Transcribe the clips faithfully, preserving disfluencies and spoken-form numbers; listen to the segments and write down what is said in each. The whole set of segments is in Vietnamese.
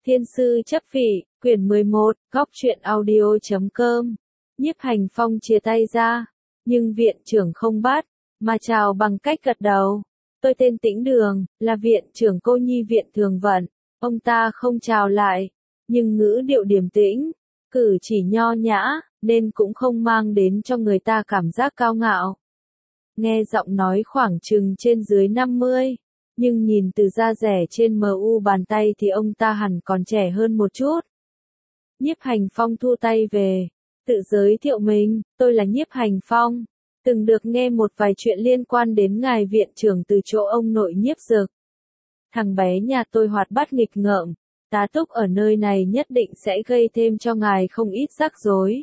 Thiên sư chấp vị, quyển mười một, góc truyện audio chấm com. Nhiếp Hành Phong chia tay ra, nhưng viện trưởng không bắt, mà chào bằng cách gật đầu. Tôi tên Tĩnh Đường, là viện trưởng cô nhi viện Thường Vận. Ông ta không chào lại, nhưng ngữ điệu điềm tĩnh, cử chỉ nho nhã, nên cũng không mang đến cho người ta cảm giác cao ngạo. Nghe giọng nói khoảng chừng trên dưới năm mươi, nhưng nhìn từ da rẻ trên mờ u bàn tay thì ông ta hẳn còn trẻ hơn một chút. Nhiếp Hành Phong thu tay về, tự giới thiệu mình, tôi là Nhiếp Hành Phong, từng được nghe một vài chuyện liên quan đến ngài viện trưởng từ chỗ ông nội Nhiếp Dực. Thằng bé nhà tôi hoạt bát nghịch ngợm, tá túc ở nơi này nhất định sẽ gây thêm cho ngài không ít rắc rối.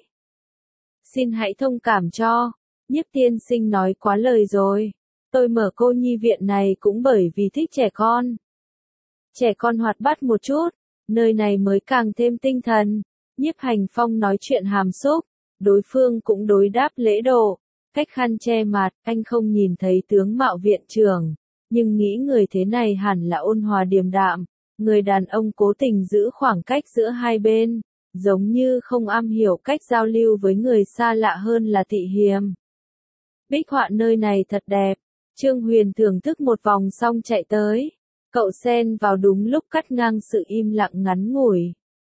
Xin hãy thông cảm cho, Nhiếp tiên sinh nói quá lời rồi. Tôi mở cô nhi viện này cũng bởi vì thích trẻ con. Trẻ con hoạt bát một chút, nơi này mới càng thêm tinh thần. Nhiếp Hành Phong nói chuyện hàm xúc, đối phương cũng đối đáp lễ độ, cách khăn che mặt, anh không nhìn thấy tướng mạo viện trưởng, nhưng nghĩ người thế này hẳn là ôn hòa điềm đạm, người đàn ông cố tình giữ khoảng cách giữa hai bên, giống như không am hiểu cách giao lưu với người xa lạ hơn là tị hiềm. Bích họa nơi này thật đẹp. Trương Huyền thưởng thức một vòng xong chạy tới. Cậu xen vào đúng lúc cắt ngang sự im lặng ngắn ngủi.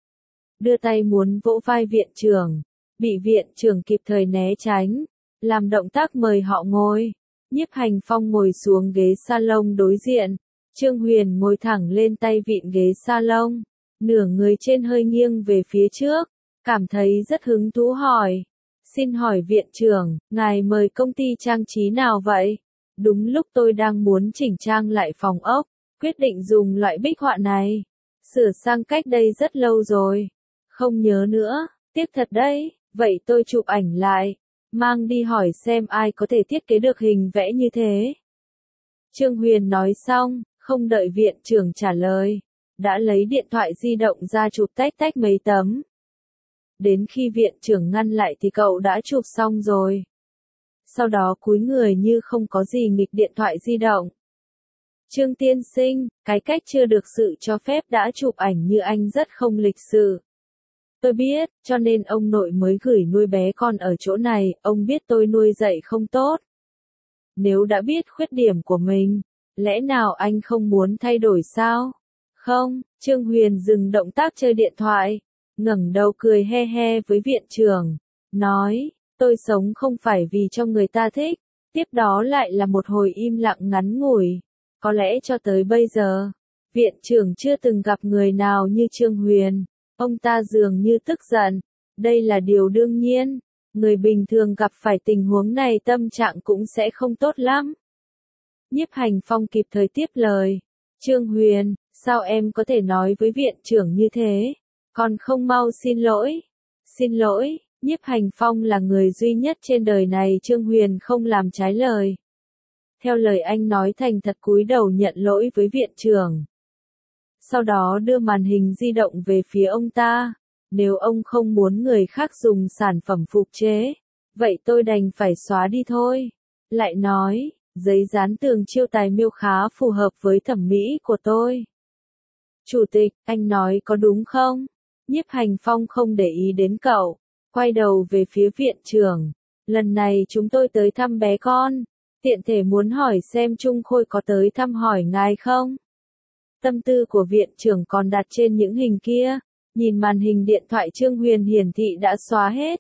Đưa tay muốn vỗ vai viện trưởng. Bị viện trưởng kịp thời né tránh. Làm động tác mời họ ngồi. Nhiếp Hành Phong ngồi xuống ghế salon đối diện. Trương Huyền ngồi thẳng lên tay vịn ghế salon. Nửa người trên hơi nghiêng về phía trước. Cảm thấy rất hứng thú hỏi. Xin hỏi viện trưởng, ngài mời công ty trang trí nào vậy? Đúng lúc tôi đang muốn chỉnh trang lại phòng ốc, quyết định dùng loại bích họa này. Sửa sang cách đây rất lâu rồi. Không nhớ nữa, tiếc thật đấy, vậy tôi chụp ảnh lại, mang đi hỏi xem ai có thể thiết kế được hình vẽ như thế. Trương Huyền nói xong, không đợi viện trưởng trả lời, đã lấy điện thoại di động ra chụp tách tách mấy tấm. Đến khi viện trưởng ngăn lại thì cậu đã chụp xong rồi. Sau đó cúi người như không có gì nghịch điện thoại di động. Trương tiên sinh, cái cách chưa được sự cho phép đã chụp ảnh như anh rất không lịch sự. Tôi biết, cho nên ông nội mới gửi nuôi bé con ở chỗ này, ông biết tôi nuôi dạy không tốt. Nếu đã biết khuyết điểm của mình, lẽ nào anh không muốn thay đổi sao? Không, Trương Huyền dừng động tác chơi điện thoại, ngẩng đầu cười he he với viện trưởng, nói. Tôi sống không phải vì cho người ta thích, tiếp đó lại là một hồi im lặng ngắn ngủi. Có lẽ cho tới bây giờ, viện trưởng chưa từng gặp người nào như Trương Huyền, ông ta dường như tức giận, đây là điều đương nhiên, người bình thường gặp phải tình huống này tâm trạng cũng sẽ không tốt lắm. Nhiếp Hành Phong kịp thời tiếp lời, Trương Huyền, sao em có thể nói với viện trưởng như thế, còn không mau xin lỗi, xin lỗi. Nhiếp Hành Phong là người duy nhất trên đời này Trương Huyền không làm trái lời. Theo lời anh nói thành thật cúi đầu nhận lỗi với viện trưởng. Sau đó đưa màn hình di động về phía ông ta. Nếu ông không muốn người khác dùng sản phẩm phục chế, vậy tôi đành phải xóa đi thôi. Lại nói, giấy dán tường chiêu tài miêu khá phù hợp với thẩm mỹ của tôi. Chủ tịch, anh nói có đúng không? Nhiếp Hành Phong không để ý đến cậu. Quay đầu về phía viện trưởng, lần này chúng tôi tới thăm bé con, tiện thể muốn hỏi xem Trung Khôi có tới thăm hỏi ngài không? Tâm tư của viện trưởng còn đặt trên những hình kia, nhìn màn hình điện thoại Trương Huyền hiển thị đã xóa hết.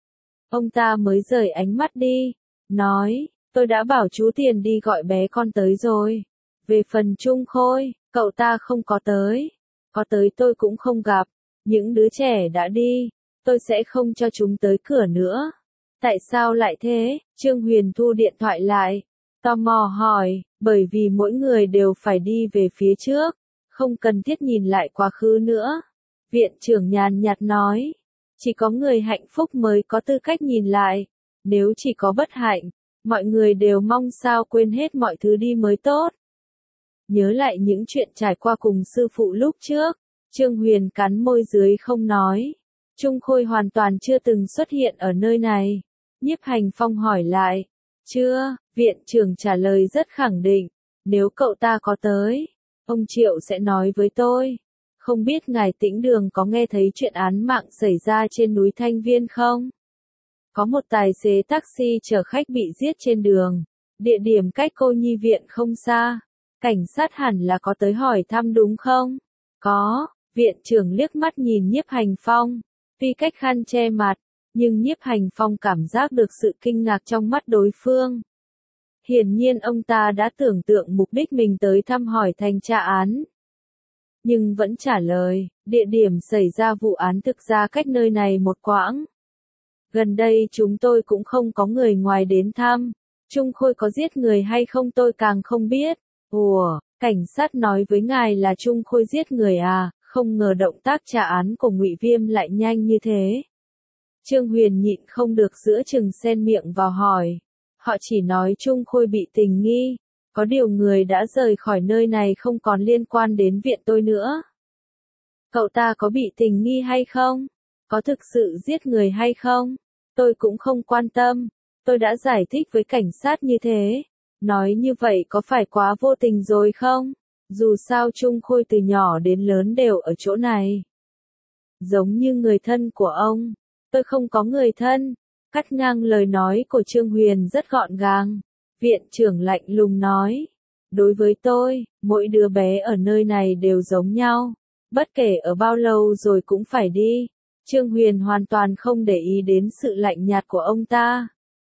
Ông ta mới rời ánh mắt đi, nói, tôi đã bảo chú Tiền đi gọi bé con tới rồi. Về phần Trung Khôi, cậu ta không có tới, có tới tôi cũng không gặp, những đứa trẻ đã đi. Tôi sẽ không cho chúng tới cửa nữa. Tại sao lại thế? Trương Huyền thu điện thoại lại. Tò mò hỏi, bởi vì mỗi người đều phải đi về phía trước. Không cần thiết nhìn lại quá khứ nữa. Viện trưởng nhàn nhạt nói. Chỉ có người hạnh phúc mới có tư cách nhìn lại. Nếu chỉ có bất hạnh, mọi người đều mong sao quên hết mọi thứ đi mới tốt. Nhớ lại những chuyện trải qua cùng sư phụ lúc trước. Trương Huyền cắn môi dưới không nói. Trung Khôi hoàn toàn chưa từng xuất hiện ở nơi này. Nhiếp Hành Phong hỏi lại. Chưa, viện trưởng trả lời rất khẳng định. Nếu cậu ta có tới, ông Triệu sẽ nói với tôi. Không biết ngài Tĩnh Đường có nghe thấy chuyện án mạng xảy ra trên núi Thanh Viên không? Có một tài xế taxi chở khách bị giết trên đường. Địa điểm cách cô nhi viện không xa. Cảnh sát hẳn là có tới hỏi thăm đúng không? Có, viện trưởng liếc mắt nhìn Nhiếp Hành Phong. Tuy cách khăn che mặt, nhưng Nhiếp Hành Phong cảm giác được sự kinh ngạc trong mắt đối phương. Hiển nhiên ông ta đã tưởng tượng mục đích mình tới thăm hỏi thanh tra án. Nhưng vẫn trả lời, địa điểm xảy ra vụ án thực ra cách nơi này một quãng. Gần đây chúng tôi cũng không có người ngoài đến thăm. Trung Khôi có giết người hay không tôi càng không biết. Ủa, cảnh sát nói với ngài là Trung Khôi giết người à, không ngờ động tác trả án của Ngụy Viêm lại nhanh như thế. Trương Huyền nhịn không được giữa chừng xen miệng vào hỏi. Họ chỉ nói Trung Khôi bị tình nghi. Có điều người đã rời khỏi nơi này không còn liên quan đến viện tôi nữa. Cậu ta có bị tình nghi hay không? Có thực sự giết người hay không? Tôi cũng không quan tâm. Tôi đã giải thích với cảnh sát như thế. Nói như vậy có phải quá vô tình rồi không? Dù sao Trung Khôi từ nhỏ đến lớn đều ở chỗ này. Giống như người thân của ông. Tôi không có người thân. Cắt ngang lời nói của Trương Huyền rất gọn gàng. Viện trưởng lạnh lùng nói. Đối với tôi, mỗi đứa bé ở nơi này đều giống nhau. Bất kể ở bao lâu rồi cũng phải đi. Trương Huyền hoàn toàn không để ý đến sự lạnh nhạt của ông ta.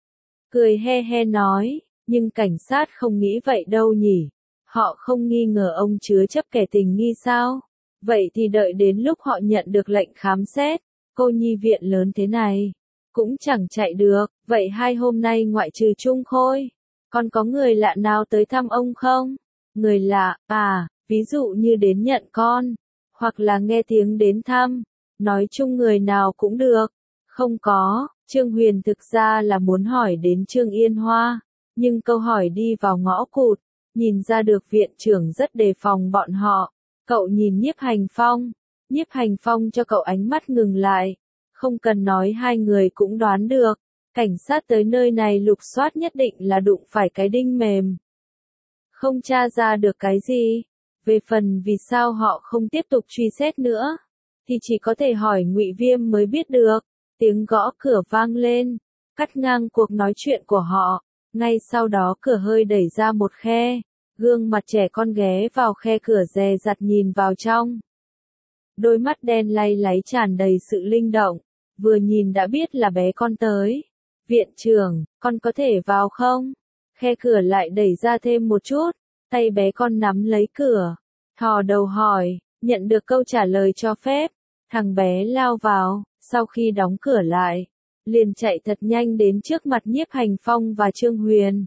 Cười he he nói, nhưng cảnh sát không nghĩ vậy đâu nhỉ. Họ không nghi ngờ ông chứa chấp kẻ tình nghi sao? Vậy thì đợi đến lúc họ nhận được lệnh khám xét, cô nhi viện lớn thế này, cũng chẳng chạy được. Vậy hai hôm nay ngoại trừ Trung Khôi, còn có người lạ nào tới thăm ông không? Người lạ, à, ví dụ như đến nhận con, hoặc là nghe tiếng đến thăm, nói chung người nào cũng được. Không có, Trương Huyền thực ra là muốn hỏi đến Trương Yên Hoa, nhưng câu hỏi đi vào ngõ cụt, nhìn ra được viện trưởng rất đề phòng bọn họ. Cậu nhìn Nhiếp Hành Phong, Nhiếp Hành Phong cho cậu ánh mắt ngừng lại, không cần nói hai người cũng đoán được. Cảnh sát tới nơi này lục soát nhất định là đụng phải cái đinh mềm. Không tra ra được cái gì. Về phần vì sao họ không tiếp tục truy xét nữa, thì chỉ có thể hỏi Ngụy Viêm mới biết được. Tiếng gõ cửa vang lên, cắt ngang cuộc nói chuyện của họ. Ngay sau đó cửa hơi đẩy ra một khe, gương mặt trẻ con ghé vào khe cửa dè dặt nhìn vào trong. Đôi mắt đen lay láy tràn đầy sự linh động, vừa nhìn đã biết là bé con tới. Viện trưởng, con có thể vào không? Khe cửa lại đẩy ra thêm một chút, tay bé con nắm lấy cửa, thò đầu hỏi, nhận được câu trả lời cho phép, thằng bé lao vào, sau khi đóng cửa lại, liền chạy thật nhanh đến trước mặt Nhiếp Hành Phong và Trương Huyền.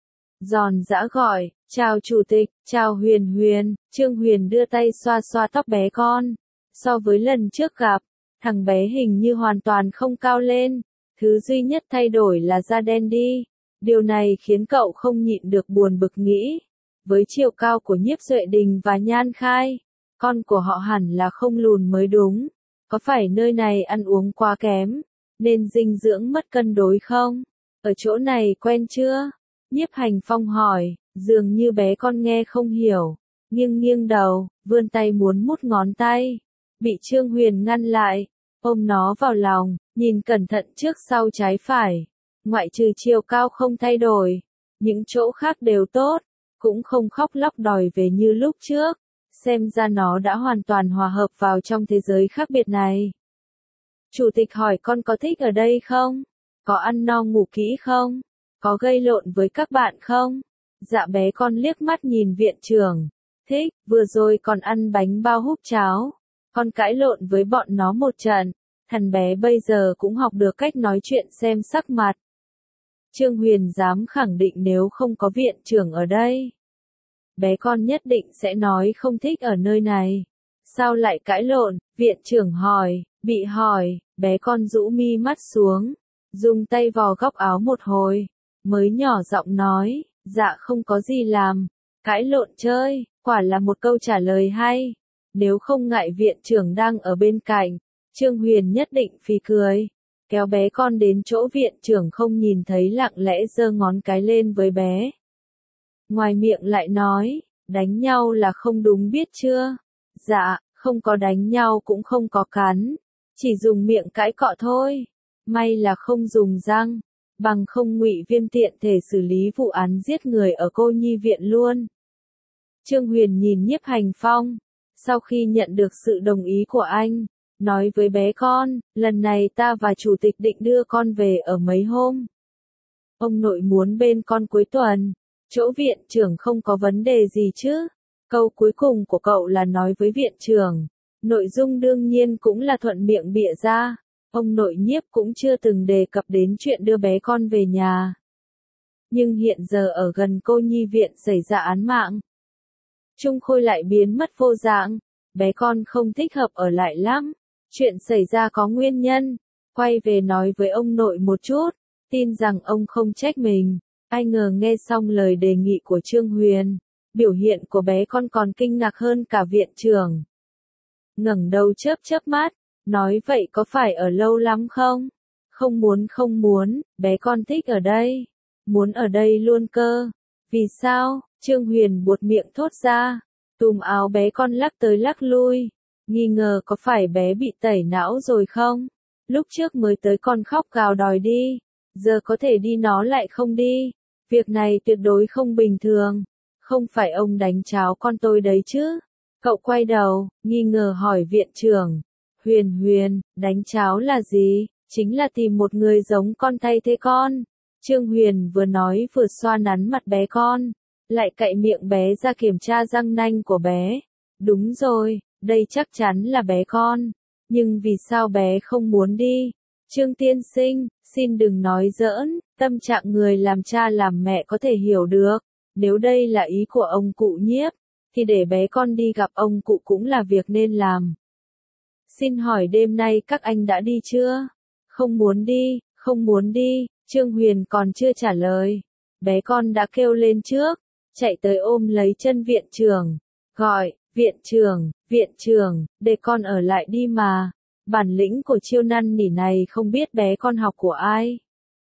Giòn giã gọi, chào chủ tịch, chào Huyền Huyền. Trương Huyền đưa tay xoa xoa tóc bé con. So với lần trước gặp, thằng bé hình như hoàn toàn không cao lên. Thứ duy nhất thay đổi là da đen đi. Điều này khiến cậu không nhịn được buồn bực nghĩ. Với chiều cao của Nhiếp Duệ Đình và Nhan Khai, con của họ hẳn là không lùn mới đúng. Có phải nơi này ăn uống quá kém, nên dinh dưỡng mất cân đối không? Ở chỗ này quen chưa? Nhiếp Hành Phong hỏi, dường như bé con nghe không hiểu. Nghiêng nghiêng đầu, vươn tay muốn mút ngón tay. Bị Trương Huyền ngăn lại, ôm nó vào lòng, nhìn cẩn thận trước sau trái phải. Ngoại trừ chiều cao không thay đổi, những chỗ khác đều tốt, cũng không khóc lóc đòi về như lúc trước. Xem ra nó đã hoàn toàn hòa hợp vào trong thế giới khác biệt này. Chủ tịch hỏi con có thích ở đây không? Có ăn no ngủ kỹ không? Có gây lộn với các bạn không? Dạ bé con liếc mắt nhìn viện trưởng. Thích, vừa rồi còn ăn bánh bao húp cháo. Con cãi lộn với bọn nó một trận. Thằng bé bây giờ cũng học được cách nói chuyện xem sắc mặt. Trương Huyền dám khẳng định nếu không có viện trưởng ở đây, bé con nhất định sẽ nói không thích ở nơi này. Sao lại cãi lộn? Viện trưởng hỏi, bị hỏi, bé con rũ mi mắt xuống, dùng tay vò góc áo một hồi, mới nhỏ giọng nói, dạ không có gì làm, cãi lộn chơi, quả là một câu trả lời hay. Nếu không ngại viện trưởng đang ở bên cạnh, Trương Huyền nhất định phì cười, kéo bé con đến chỗ viện trưởng không nhìn thấy lặng lẽ giơ ngón cái lên với bé. Ngoài miệng lại nói, đánh nhau là không đúng biết chưa? Dạ, không có đánh nhau cũng không có cắn, chỉ dùng miệng cãi cọ thôi. May là không dùng răng, bằng không Ngụy Viêm tiện thể xử lý vụ án giết người ở cô nhi viện luôn. Trương Huyền nhìn Nhiếp Hành Phong, sau khi nhận được sự đồng ý của anh, nói với bé con, lần này ta và chủ tịch định đưa con về ở mấy hôm. Ông nội muốn bên con cuối tuần, chỗ viện trưởng không có vấn đề gì chứ? Câu cuối cùng của cậu là nói với viện trưởng, nội dung đương nhiên cũng là thuận miệng bịa ra, ông nội Nhiếp cũng chưa từng đề cập đến chuyện đưa bé con về nhà. Nhưng hiện giờ ở gần cô nhi viện xảy ra án mạng. Trung Khôi lại biến mất vô dạng, bé con không thích hợp ở lại lắm, chuyện xảy ra có nguyên nhân, quay về nói với ông nội một chút, tin rằng ông không trách mình. Ai ngờ nghe xong lời đề nghị của Trương Huyền, biểu hiện của bé con còn kinh ngạc hơn cả viện trưởng. Ngẩng đầu chớp chớp mắt, nói vậy có phải ở lâu lắm không? Không muốn không muốn, bé con thích ở đây, muốn ở đây luôn cơ. Vì sao? Trương Huyền buột miệng thốt ra, túm áo bé con lắc tới lắc lui, nghi ngờ có phải bé bị tẩy não rồi không? Lúc trước mới tới con khóc gào đòi đi, giờ có thể đi nó lại không đi. Việc này tuyệt đối không bình thường, không phải ông đánh cháo con tôi đấy chứ? Cậu quay đầu, nghi ngờ hỏi viện trưởng. Huyền Huyền, đánh cháo là gì? Chính là tìm một người giống con thay thế con. Trương Huyền vừa nói vừa xoa nắn mặt bé con, lại cạy miệng bé ra kiểm tra răng nanh của bé. Đúng rồi, đây chắc chắn là bé con. Nhưng vì sao bé không muốn đi? Trương tiên sinh, xin đừng nói giỡn, tâm trạng người làm cha làm mẹ có thể hiểu được. Nếu đây là ý của ông cụ Nhiếp, thì để bé con đi gặp ông cụ cũng là việc nên làm. Xin hỏi đêm nay các anh đã đi chưa? Không muốn đi, không muốn đi, Trương Huyền còn chưa trả lời. Bé con đã kêu lên trước, chạy tới ôm lấy chân viện trưởng, gọi, viện trưởng, viện trưởng, để con ở lại đi mà. Bản lĩnh của chiêu năn nỉ này không biết bé con học của ai.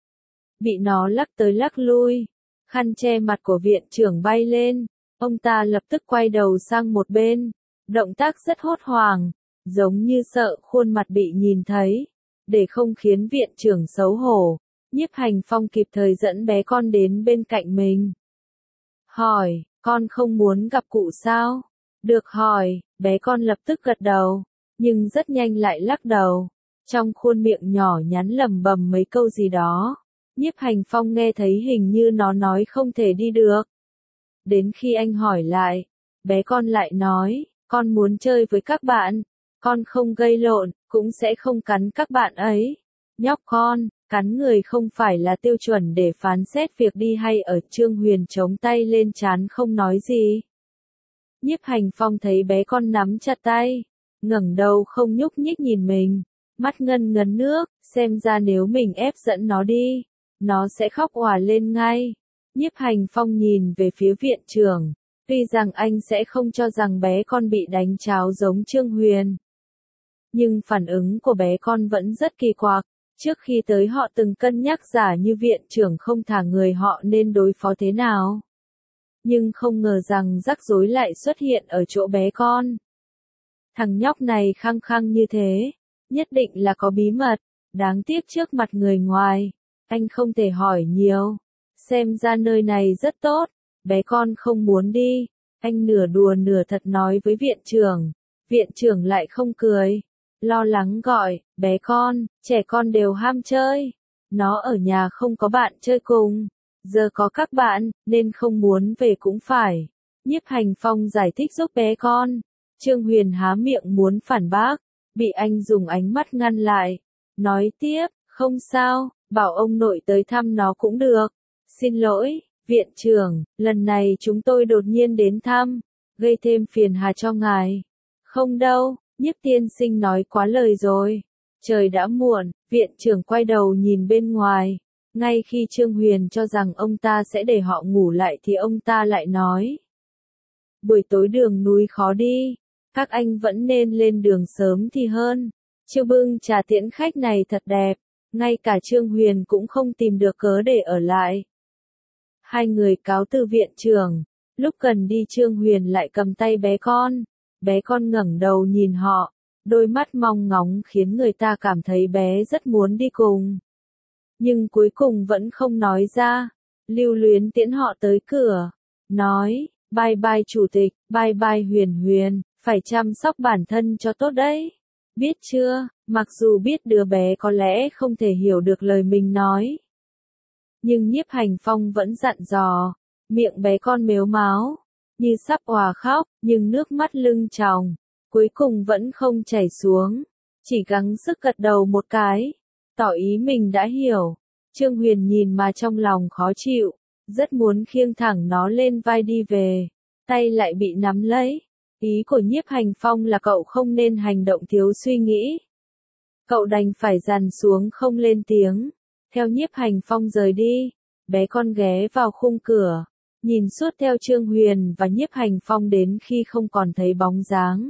Bị nó lắc tới lắc lui, khăn che mặt của viện trưởng bay lên, ông ta lập tức quay đầu sang một bên, động tác rất hốt hoảng, giống như sợ khuôn mặt bị nhìn thấy, để không khiến viện trưởng xấu hổ. Nhiếp Hành Phong kịp thời dẫn bé con đến bên cạnh mình. Hỏi, con không muốn gặp cụ sao? Được hỏi, bé con lập tức gật đầu, nhưng rất nhanh lại lắc đầu, trong khuôn miệng nhỏ nhắn lẩm bẩm mấy câu gì đó. Nhiếp Hành Phong nghe thấy hình như nó nói không thể đi được. Đến khi anh hỏi lại, bé con lại nói, con muốn chơi với các bạn, con không gây lộn, cũng sẽ không cắn các bạn ấy. Nhóc con, cắn người không phải là tiêu chuẩn để phán xét việc đi hay ở. Trương Huyền chống tay lên trán không nói gì. Nhiếp Hành Phong thấy bé con nắm chặt tay, ngẩng đầu không nhúc nhích nhìn mình, mắt ngân ngấn nước, xem ra nếu mình ép dẫn nó đi, nó sẽ khóc òa lên ngay. Nhiếp Hành Phong nhìn về phía viện trưởng, tuy rằng anh sẽ không cho rằng bé con bị đánh cháo giống Trương Huyền, nhưng phản ứng của bé con vẫn rất kỳ quặc. Trước khi tới họ từng cân nhắc giả như viện trưởng không thả người họ nên đối phó thế nào. Nhưng không ngờ rằng rắc rối lại xuất hiện ở chỗ bé con. Thằng nhóc này khăng khăng như thế, nhất định là có bí mật, đáng tiếc trước mặt người ngoài, anh không thể hỏi nhiều. Xem ra nơi này rất tốt, bé con không muốn đi, anh nửa đùa nửa thật nói với viện trưởng, viện trưởng lại không cười, lo lắng gọi, bé con, trẻ con đều ham chơi, nó ở nhà không có bạn chơi cùng, giờ có các bạn, nên không muốn về cũng phải. Nhiếp Hành Phong giải thích giúp bé con. Trương Huyền há miệng muốn phản bác, bị anh dùng ánh mắt ngăn lại, nói tiếp, không sao, bảo ông nội tới thăm nó cũng được. Xin lỗi, viện trưởng, lần này chúng tôi đột nhiên đến thăm, gây thêm phiền hà cho ngài. Không đâu, Nhiếp tiên sinh nói quá lời rồi. Trời đã muộn, viện trưởng quay đầu nhìn bên ngoài. Ngay khi Trương Huyền cho rằng ông ta sẽ để họ ngủ lại thì ông ta lại nói. Buổi tối đường núi khó đi, các anh vẫn nên lên đường sớm thì hơn. Chiêu bưng trà tiễn khách này thật đẹp, ngay cả Trương Huyền cũng không tìm được cớ để ở lại. Hai người cáo từ viện trưởng, lúc cần đi Trương Huyền lại cầm tay bé con, Bé con ngẩng đầu nhìn họ, đôi mắt mong ngóng khiến người ta cảm thấy bé rất muốn đi cùng. Nhưng cuối cùng vẫn không nói ra. Lưu Luyến tiễn họ tới cửa, nói, bye bye chủ tịch, bye bye Huyền Huyền, phải chăm sóc bản thân cho tốt đấy. Biết chưa, mặc dù biết đứa bé có lẽ không thể hiểu được lời mình nói. Nhưng Nhiếp Hành Phong vẫn dặn dò, miệng bé con mếu máo, như sắp òa khóc, nhưng nước mắt lưng tròng, cuối cùng vẫn không chảy xuống, chỉ gắng sức gật đầu một cái, tỏ ý mình đã hiểu. Trương Huyền nhìn mà trong lòng khó chịu, rất muốn khiêng thẳng nó lên vai đi về, tay lại bị nắm lấy. Ý của Nhiếp Hành Phong là cậu không nên hành động thiếu suy nghĩ. Cậu đành phải dằn xuống không lên tiếng. Theo Nhiếp Hành Phong rời đi, bé con ghé vào khung cửa, nhìn suốt theo Trương Huyền và Nhiếp Hành Phong đến khi không còn thấy bóng dáng.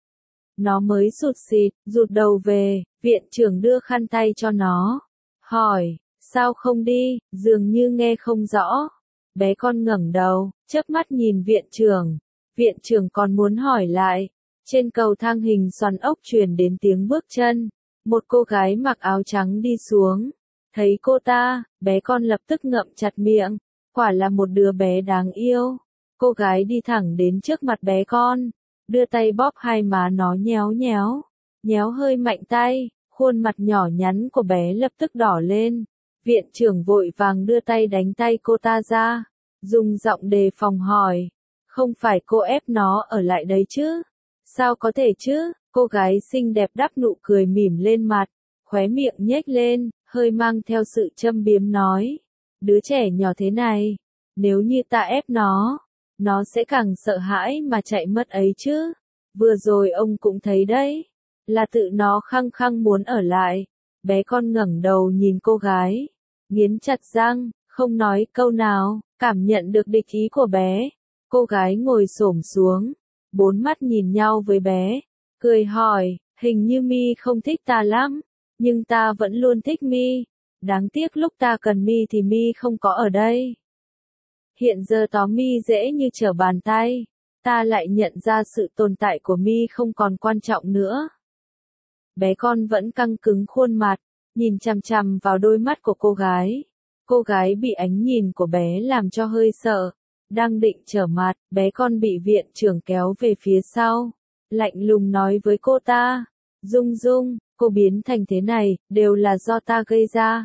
Nó mới sụt sịt, rụt đầu về, viện trưởng đưa khăn tay cho nó. Hỏi, sao không đi, dường như nghe không rõ. Bé con ngẩng đầu, chớp mắt nhìn viện trưởng. Viện trưởng còn muốn hỏi lại. Trên cầu thang hình xoắn ốc truyền đến tiếng bước chân. Một cô gái mặc áo trắng đi xuống. Thấy cô ta, bé con lập tức ngậm chặt miệng. Quả là một đứa bé đáng yêu. Cô gái đi thẳng đến trước mặt bé con, đưa tay bóp hai má nó nhéo nhéo. Nhéo hơi mạnh tay, khuôn mặt nhỏ nhắn của bé lập tức đỏ lên. Viện trưởng vội vàng đưa tay đánh tay cô ta ra, dùng giọng đề phòng hỏi. Không phải cô ép nó ở lại đấy chứ? Sao có thể chứ? Cô gái xinh đẹp đắp nụ cười mỉm lên mặt, khóe miệng nhếch lên, hơi mang theo sự châm biếm nói. Đứa trẻ nhỏ thế này, nếu như ta ép nó, nó sẽ càng sợ hãi mà chạy mất ấy chứ. Vừa rồi ông cũng thấy đấy, là tự nó khăng khăng muốn ở lại. Bé con ngẩng đầu nhìn cô gái, nghiến chặt răng, không nói câu nào, cảm nhận được địch ý của bé. Cô gái ngồi xổm xuống, bốn mắt nhìn nhau với bé, cười hỏi, hình như Mi không thích ta lắm, nhưng ta vẫn luôn thích Mi. Đáng tiếc lúc ta cần Mi thì Mi không có ở đây. Hiện giờ tóm Mi dễ như trở bàn tay, ta lại nhận ra sự tồn tại của Mi không còn quan trọng nữa. Bé con vẫn căng cứng khuôn mặt, nhìn chằm chằm vào đôi mắt của cô gái. Cô gái bị ánh nhìn của bé làm cho hơi sợ, đang định trở mặt, bé con bị viện trưởng kéo về phía sau, lạnh lùng nói với cô ta, Dung Dung, cô biến thành thế này, đều là do ta gây ra.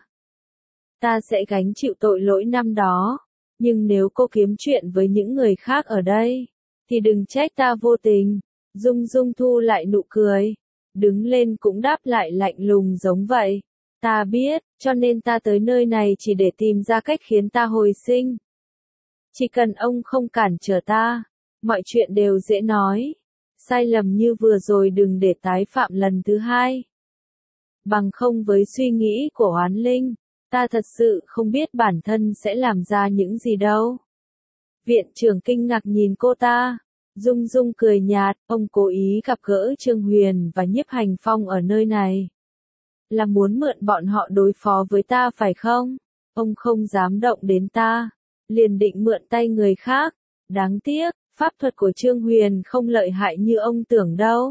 Ta sẽ gánh chịu tội lỗi năm đó, nhưng nếu cô kiếm chuyện với những người khác ở đây, thì đừng trách ta vô tình. Dung Dung thu lại nụ cười, đứng lên cũng đáp lại lạnh lùng giống vậy. Ta biết, cho nên ta tới nơi này chỉ để tìm ra cách khiến ta hồi sinh. Chỉ cần ông không cản trở ta, mọi chuyện đều dễ nói. Sai lầm như vừa rồi đừng để tái phạm lần thứ hai. Bằng không với suy nghĩ của oán linh, ta thật sự không biết bản thân sẽ làm ra những gì đâu. Viện trưởng kinh ngạc nhìn cô ta. Dung Dung cười nhạt, ông cố ý gặp gỡ Trương Huyền và Nhiếp Hành Phong ở nơi này. Là muốn mượn bọn họ đối phó với ta phải không? Ông không dám động đến ta, liền định mượn tay người khác. Đáng tiếc, pháp thuật của Trương Huyền không lợi hại như ông tưởng đâu.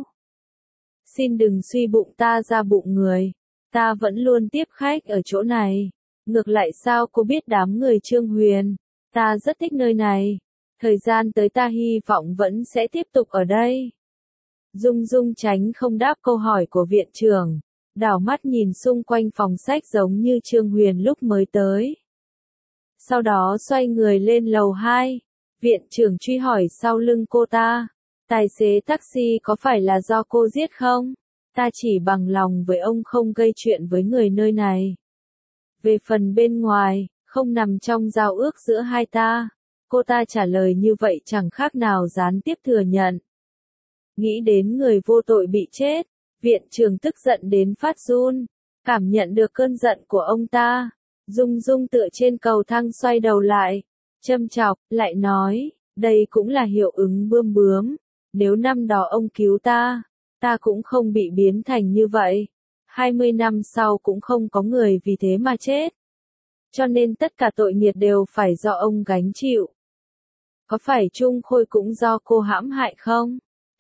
Xin đừng suy bụng ta ra bụng người, ta vẫn luôn tiếp khách ở chỗ này. Ngược lại sao cô biết đám người Trương Huyền? Ta rất thích nơi này. Thời gian tới ta hy vọng vẫn sẽ tiếp tục ở đây. Dung Dung tránh không đáp câu hỏi của viện trưởng, đảo mắt nhìn xung quanh phòng sách giống như Trương Huyền lúc mới tới. Sau đó xoay người lên lầu hai, viện trưởng truy hỏi sau lưng cô ta, tài xế taxi có phải là do cô giết không? Ta chỉ bằng lòng với ông không gây chuyện với người nơi này. Về phần bên ngoài, không nằm trong giao ước giữa hai ta. Cô ta trả lời như vậy chẳng khác nào gián tiếp thừa nhận. Nghĩ đến người vô tội bị chết, viện trưởng tức giận đến phát run, cảm nhận được cơn giận của ông ta. Dung Dung tựa trên cầu thang xoay đầu lại, châm chọc, lại nói, đây cũng là hiệu ứng bươm bướm. Nếu năm đó ông cứu ta, ta cũng không bị biến thành như vậy. hai mươi năm sau cũng không có người vì thế mà chết. Cho nên tất cả tội nghiệp đều phải do ông gánh chịu. Có phải Trung Khôi cũng do cô hãm hại không?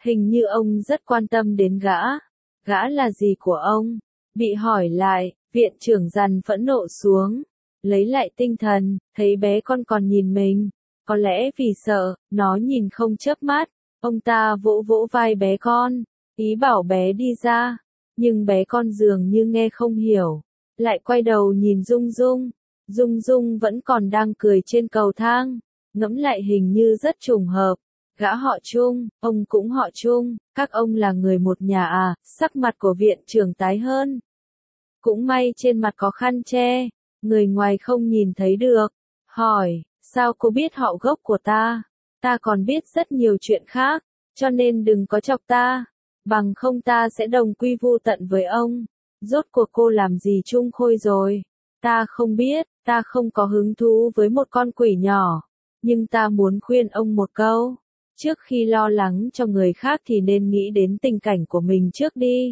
Hình như ông rất quan tâm đến gã. Gã là gì của ông? Bị hỏi lại, viện trưởng dằn phẫn nộ xuống. Lấy lại tinh thần, thấy bé con còn nhìn mình. Có lẽ vì sợ, nó nhìn không chớp mắt. Ông ta vỗ vỗ vai bé con, ý bảo bé đi ra. Nhưng bé con dường như nghe không hiểu. Lại quay đầu nhìn Dung Dung. Dung Dung vẫn còn đang cười trên cầu thang. Ngẫm lại hình như rất trùng hợp. Gã họ Trung, ông cũng họ Trung, các ông là người một nhà à, sắc mặt của viện trưởng tái hơn. Cũng may trên mặt có khăn che, người ngoài không nhìn thấy được. Hỏi, sao cô biết họ gốc của ta? Ta còn biết rất nhiều chuyện khác, cho nên đừng có chọc ta. Bằng không ta sẽ đồng quy vu tận với ông. Rốt cuộc cô làm gì Trung Khôi rồi? Ta không biết, ta không có hứng thú với một con quỷ nhỏ. Nhưng ta muốn khuyên ông một câu. Trước khi lo lắng cho người khác thì nên nghĩ đến tình cảnh của mình trước đi.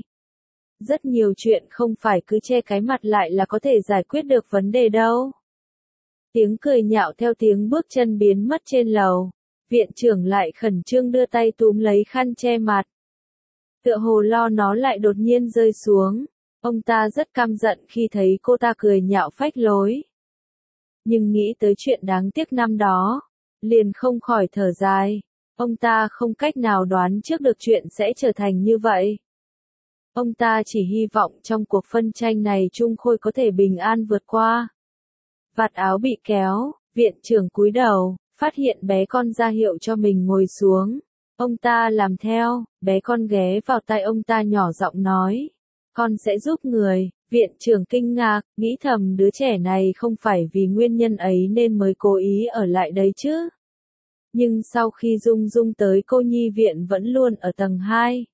Rất nhiều chuyện không phải cứ che cái mặt lại là có thể giải quyết được vấn đề đâu. Tiếng cười nhạo theo tiếng bước chân biến mất trên lầu. Viện trưởng lại khẩn trương đưa tay túm lấy khăn che mặt. Tựa hồ lo nó lại đột nhiên rơi xuống. Ông ta rất căm giận khi thấy cô ta cười nhạo phách lối. Nhưng nghĩ tới chuyện đáng tiếc năm đó, liền không khỏi thở dài. Ông ta không cách nào đoán trước được chuyện sẽ trở thành như vậy. Ông ta chỉ hy vọng trong cuộc phân tranh này Trung Khôi có thể bình an vượt qua. Vạt áo bị kéo, viện trưởng cúi đầu, phát hiện bé con ra hiệu cho mình ngồi xuống. Ông ta làm theo, bé con ghé vào tai ông ta nhỏ giọng nói. Con sẽ giúp người, viện trưởng kinh ngạc, nghĩ thầm đứa trẻ này không phải vì nguyên nhân ấy nên mới cố ý ở lại đấy chứ. Nhưng sau khi Dung Dung tới cô nhi viện vẫn luôn ở tầng hai.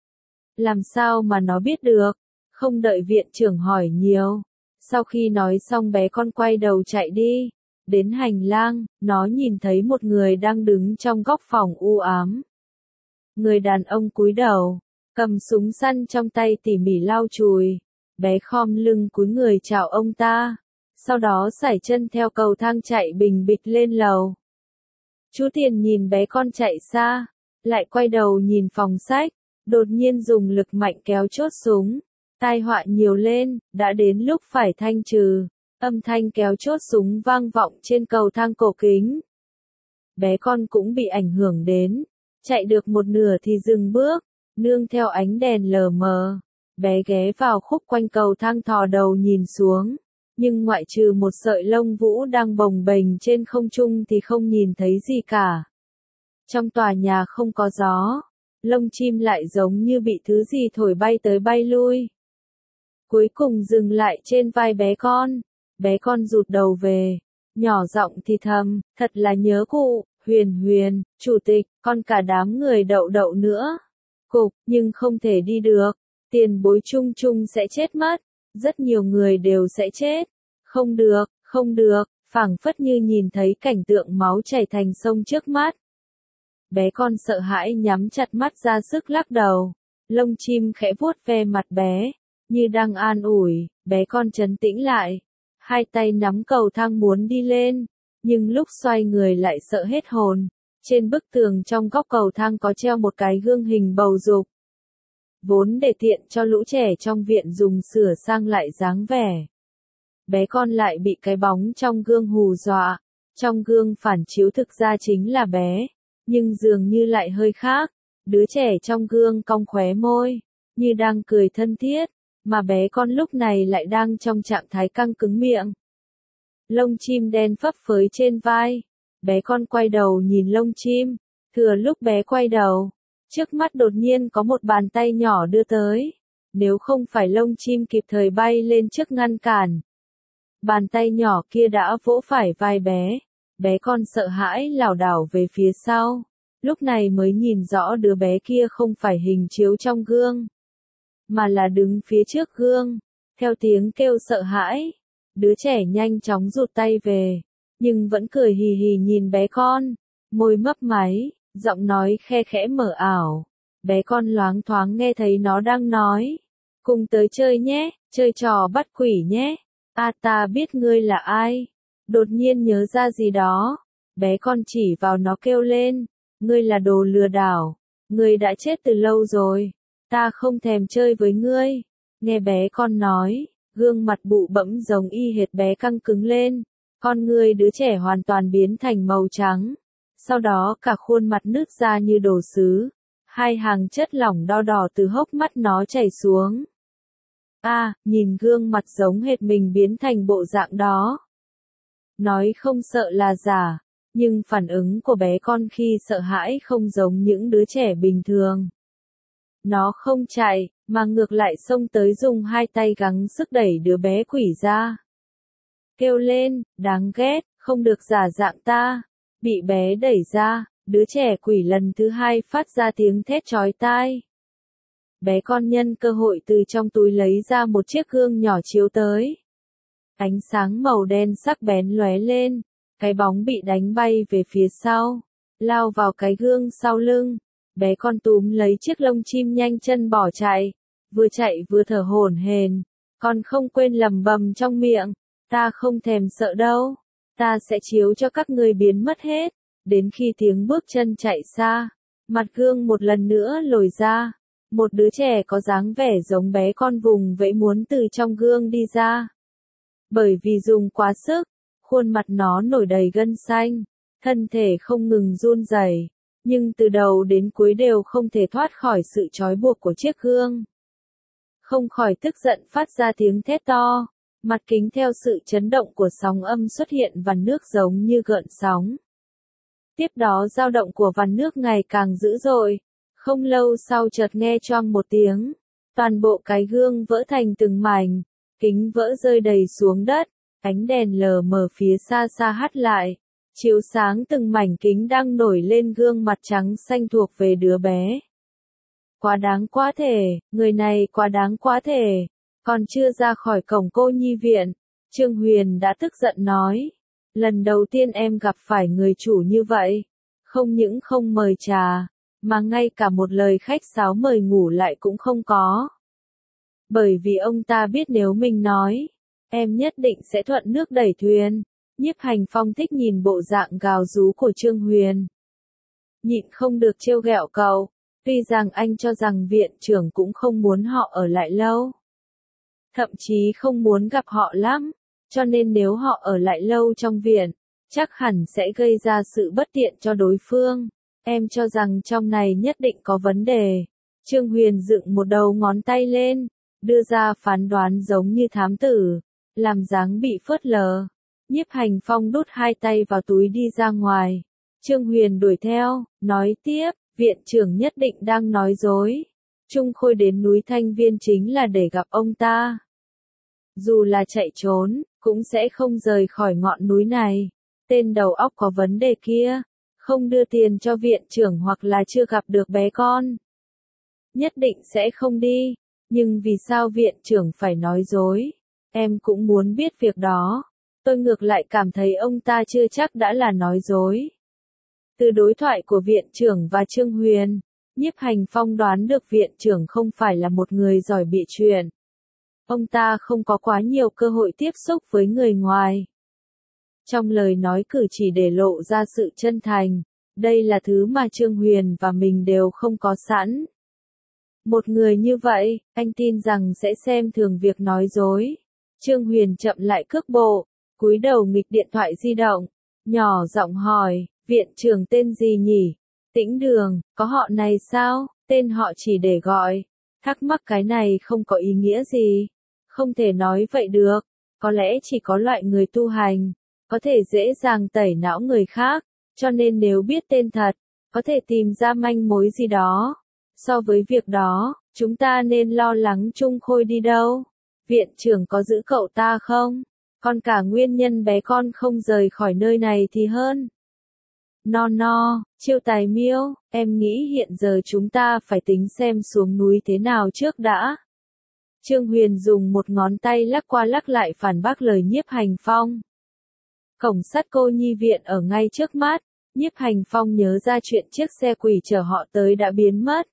Làm sao mà nó biết được? Không đợi viện trưởng hỏi nhiều. Sau khi nói xong bé con quay đầu chạy đi. Đến hành lang, nó nhìn thấy một người đang đứng trong góc phòng u ám. Người đàn ông cúi đầu, cầm súng săn trong tay tỉ mỉ lau chùi. Bé khom lưng cúi người chào ông ta. Sau đó sải chân theo cầu thang chạy bình bịch lên lầu. Chú Tiền nhìn bé con chạy xa, lại quay đầu nhìn phòng sách, đột nhiên dùng lực mạnh kéo chốt súng. Tai họa nhiều lên, đã đến lúc phải thanh trừ. Âm thanh kéo chốt súng vang vọng trên cầu thang cổ kính. Bé con cũng bị ảnh hưởng đến, chạy được một nửa thì dừng bước, nương theo ánh đèn lờ mờ. Bé ghé vào khúc quanh cầu thang thò đầu nhìn xuống. Nhưng ngoại trừ một sợi lông vũ đang bồng bềnh trên không trung thì không nhìn thấy gì cả. Trong tòa nhà không có gió, lông chim lại giống như bị thứ gì thổi bay tới bay lui. Cuối cùng dừng lại trên vai bé con, bé con rụt đầu về, nhỏ giọng thì thầm, thật là nhớ cụ, Huyền Huyền, chủ tịch, con cả đám người đậu đậu nữa. Cục, nhưng không thể đi được, tiền bối chung chung sẽ chết mất. Rất nhiều người đều sẽ chết. Không được, không được, phảng phất như nhìn thấy cảnh tượng máu chảy thành sông trước mắt. Bé con sợ hãi nhắm chặt mắt ra sức lắc đầu. Lông chim khẽ vuốt ve mặt bé, như đang an ủi, bé con trấn tĩnh lại. Hai tay nắm cầu thang muốn đi lên, nhưng lúc xoay người lại sợ hết hồn. Trên bức tường trong góc cầu thang có treo một cái gương hình bầu dục. Vốn để tiện cho lũ trẻ trong viện dùng sửa sang lại dáng vẻ. Bé con lại bị cái bóng trong gương hù dọa. Trong gương phản chiếu thực ra chính là bé, nhưng dường như lại hơi khác. Đứa trẻ trong gương cong khóe môi, như đang cười thân thiết, mà bé con lúc này lại đang trong trạng thái căng cứng miệng. Lông chim đen phấp phới trên vai. Bé con quay đầu nhìn lông chim. Thừa lúc bé quay đầu, trước mắt đột nhiên có một bàn tay nhỏ đưa tới. Nếu không phải lông chim kịp thời bay lên trước ngăn cản, bàn tay nhỏ kia đã vỗ phải vai bé. Bé con sợ hãi lảo đảo về phía sau. Lúc này mới nhìn rõ đứa bé kia không phải hình chiếu trong gương, mà là đứng phía trước gương. Theo tiếng kêu sợ hãi, đứa trẻ nhanh chóng rụt tay về, nhưng vẫn cười hì hì nhìn bé con. Môi mấp máy, giọng nói khe khẽ mờ ảo. Bé con loáng thoáng nghe thấy nó đang nói, cùng tới chơi nhé, chơi trò bắt quỷ nhé. A ta biết ngươi là ai. Đột nhiên nhớ ra gì đó, bé con chỉ vào nó kêu lên, ngươi là đồ lừa đảo. Ngươi đã chết từ lâu rồi, ta không thèm chơi với ngươi. Nghe bé con nói, gương mặt bụ bẫm giống y hệt bé căng cứng lên, con ngươi đứa trẻ hoàn toàn biến thành màu trắng. Sau đó cả khuôn mặt nứt ra như đồ sứ, hai hàng chất lỏng đo đỏ từ hốc mắt nó chảy xuống. A, à, nhìn gương mặt giống hệt mình biến thành bộ dạng đó. Nói không sợ là giả, nhưng phản ứng của bé con khi sợ hãi không giống những đứa trẻ bình thường. Nó không chạy, mà ngược lại xông tới dùng hai tay gắng sức đẩy đứa bé quỷ ra. Kêu lên, đáng ghét, không được giả dạng ta. Bị bé đẩy ra, đứa trẻ quỷ lần thứ hai phát ra tiếng thét chói tai. Bé con nhân cơ hội từ trong túi lấy ra một chiếc gương nhỏ chiếu tới. Ánh sáng màu đen sắc bén lóe lên, cái bóng bị đánh bay về phía sau, lao vào cái gương sau lưng. Bé con túm lấy chiếc lông chim nhanh chân bỏ chạy, vừa chạy vừa thở hổn hển, con không quên lẩm bẩm trong miệng, ta không thèm sợ đâu, ta sẽ chiếu cho các người biến mất hết. Đến khi tiếng bước chân chạy xa, mặt gương một lần nữa lồi ra, một đứa trẻ có dáng vẻ giống bé con vùng vẫy muốn từ trong gương đi ra. Bởi vì dùng quá sức, khuôn mặt nó nổi đầy gân xanh, thân thể không ngừng run rẩy, nhưng từ đầu đến cuối đều không thể thoát khỏi sự trói buộc của chiếc gương. Không khỏi tức giận phát ra tiếng thét to, mặt kính theo sự chấn động của sóng âm xuất hiện vằn nước giống như gợn sóng. Tiếp đó dao động của vằn nước ngày càng dữ dội, không lâu sau chợt nghe choang một tiếng, toàn bộ cái gương vỡ thành từng mảnh, kính vỡ rơi đầy xuống đất, ánh đèn lờ mờ phía xa xa hắt lại, chiếu sáng từng mảnh kính đang nổi lên gương mặt trắng xanh thuộc về đứa bé. Quá đáng quá thể, người này quá đáng quá thể. Còn chưa ra khỏi cổng cô nhi viện, Trương Huyền đã tức giận nói. Lần đầu tiên em gặp phải người chủ như vậy, không những không mời trà, mà ngay cả một lời khách sáo mời ngủ lại cũng không có. Bởi vì ông ta biết nếu mình nói, em nhất định sẽ thuận nước đẩy thuyền. Nhiếp Hành Phong thích nhìn bộ dạng gào rú của Trương Huyền. Nhịn không được trêu ghẹo cậu, tuy rằng anh cho rằng viện trưởng cũng không muốn họ ở lại lâu. Thậm chí không muốn gặp họ lắm, cho nên nếu họ ở lại lâu trong viện, chắc hẳn sẽ gây ra sự bất tiện cho đối phương. Em cho rằng trong này nhất định có vấn đề. Trương Huyền dựng một đầu ngón tay lên, đưa ra phán đoán giống như thám tử, làm dáng bị phớt lờ. Nhiếp Hành Phong đút hai tay vào túi đi ra ngoài. Trương Huyền đuổi theo, nói tiếp, viện trưởng nhất định đang nói dối. Trung Khôi đến núi Thanh Viên chính là để gặp ông ta. Dù là chạy trốn, cũng sẽ không rời khỏi ngọn núi này. Tên đầu óc có vấn đề kia, không đưa tiền cho viện trưởng hoặc là chưa gặp được bé con. Nhất định sẽ không đi, nhưng vì sao viện trưởng phải nói dối? Em cũng muốn biết việc đó. Tôi ngược lại cảm thấy ông ta chưa chắc đã là nói dối. Từ đối thoại của viện trưởng và Trương Huyền, Nhiếp Hành Phong đoán được viện trưởng không phải là một người giỏi bịa chuyện. Ông ta không có quá nhiều cơ hội tiếp xúc với người ngoài. Trong lời nói cử chỉ để lộ ra sự chân thành, đây là thứ mà Trương Huyền và mình đều không có sẵn. Một người như vậy, anh tin rằng sẽ xem thường việc nói dối. Trương Huyền chậm lại cước bộ, cúi đầu nghịch điện thoại di động, nhỏ giọng hỏi, viện trưởng tên gì nhỉ? Tĩnh Đường, có họ này sao? Tên họ chỉ để gọi. Thắc mắc cái này không có ý nghĩa gì. Không thể nói vậy được. Có lẽ chỉ có loại người tu hành, có thể dễ dàng tẩy não người khác, cho nên nếu biết tên thật, có thể tìm ra manh mối gì đó. So với việc đó, chúng ta nên lo lắng Trung Khôi đi đâu? Viện trưởng có giữ cậu ta không? Còn cả nguyên nhân bé con không rời khỏi nơi này thì hơn. No no, Chiêu Tài Miêu, em nghĩ hiện giờ chúng ta phải tính xem xuống núi thế nào trước đã. Trương Huyền dùng một ngón tay lắc qua lắc lại phản bác lời Nhiếp Hành Phong. Cổng sắt cô nhi viện ở ngay trước mắt, Nhiếp Hành Phong nhớ ra chuyện chiếc xe quỷ chở họ tới đã biến mất.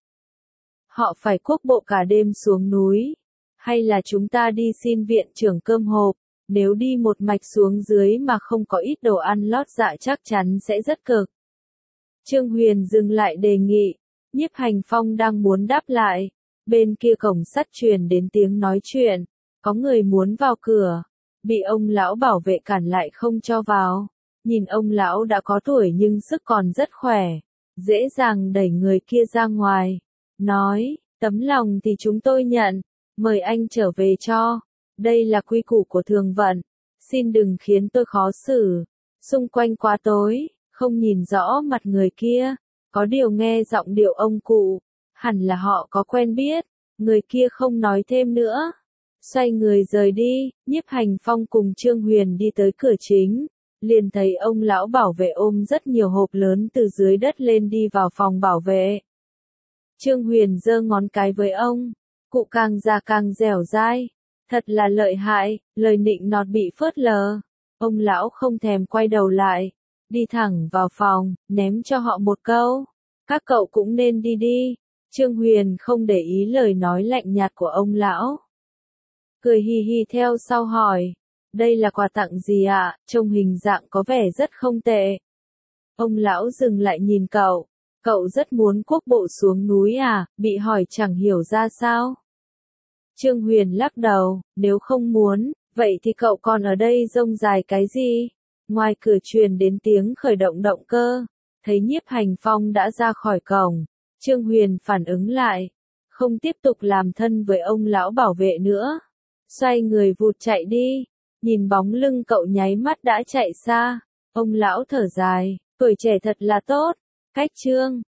Họ phải cuốc bộ cả đêm xuống núi. Hay là chúng ta đi xin viện trưởng cơm hộp, nếu đi một mạch xuống dưới mà không có ít đồ ăn lót dạ chắc chắn sẽ rất cực. Trương Huyền dừng lại đề nghị, Nhiếp Hành Phong đang muốn đáp lại, bên kia cổng sắt truyền đến tiếng nói chuyện, có người muốn vào cửa, bị ông lão bảo vệ cản lại không cho vào. Nhìn ông lão đã có tuổi nhưng sức còn rất khỏe, dễ dàng đẩy người kia ra ngoài, nói, tấm lòng thì chúng tôi nhận, mời anh trở về cho, đây là quy củ của thường vận, xin đừng khiến tôi khó xử. Xung quanh quá tối, không nhìn rõ mặt người kia, có điều nghe giọng điệu ông cụ, hẳn là họ có quen biết, người kia không nói thêm nữa. Xoay người rời đi, Nhiếp Hành Phong cùng Trương Huyền đi tới cửa chính, liền thấy ông lão bảo vệ ôm rất nhiều hộp lớn từ dưới đất lên đi vào phòng bảo vệ. Trương Huyền giơ ngón cái với ông, cụ càng già càng dẻo dai, thật là lợi hại, lời nịnh nọt bị phớt lờ. Ông lão không thèm quay đầu lại, đi thẳng vào phòng, ném cho họ một câu, các cậu cũng nên đi đi. Trương Huyền không để ý lời nói lạnh nhạt của ông lão, cười hì hì theo sau hỏi, đây là quà tặng gì ạ, trông hình dạng có vẻ rất không tệ. Ông lão dừng lại nhìn cậu, cậu rất muốn quốc bộ xuống núi à, bị hỏi chẳng hiểu ra sao. Trương Huyền lắc đầu, nếu không muốn, vậy thì cậu còn ở đây rông dài cái gì? Ngoài cửa truyền đến tiếng khởi động động cơ, thấy Nhiếp Hành Phong đã ra khỏi cổng, Trương Huyền phản ứng lại, không tiếp tục làm thân với ông lão bảo vệ nữa, xoay người vụt chạy đi, nhìn bóng lưng cậu nháy mắt đã chạy xa, ông lão thở dài, tuổi trẻ thật là tốt, cách Trương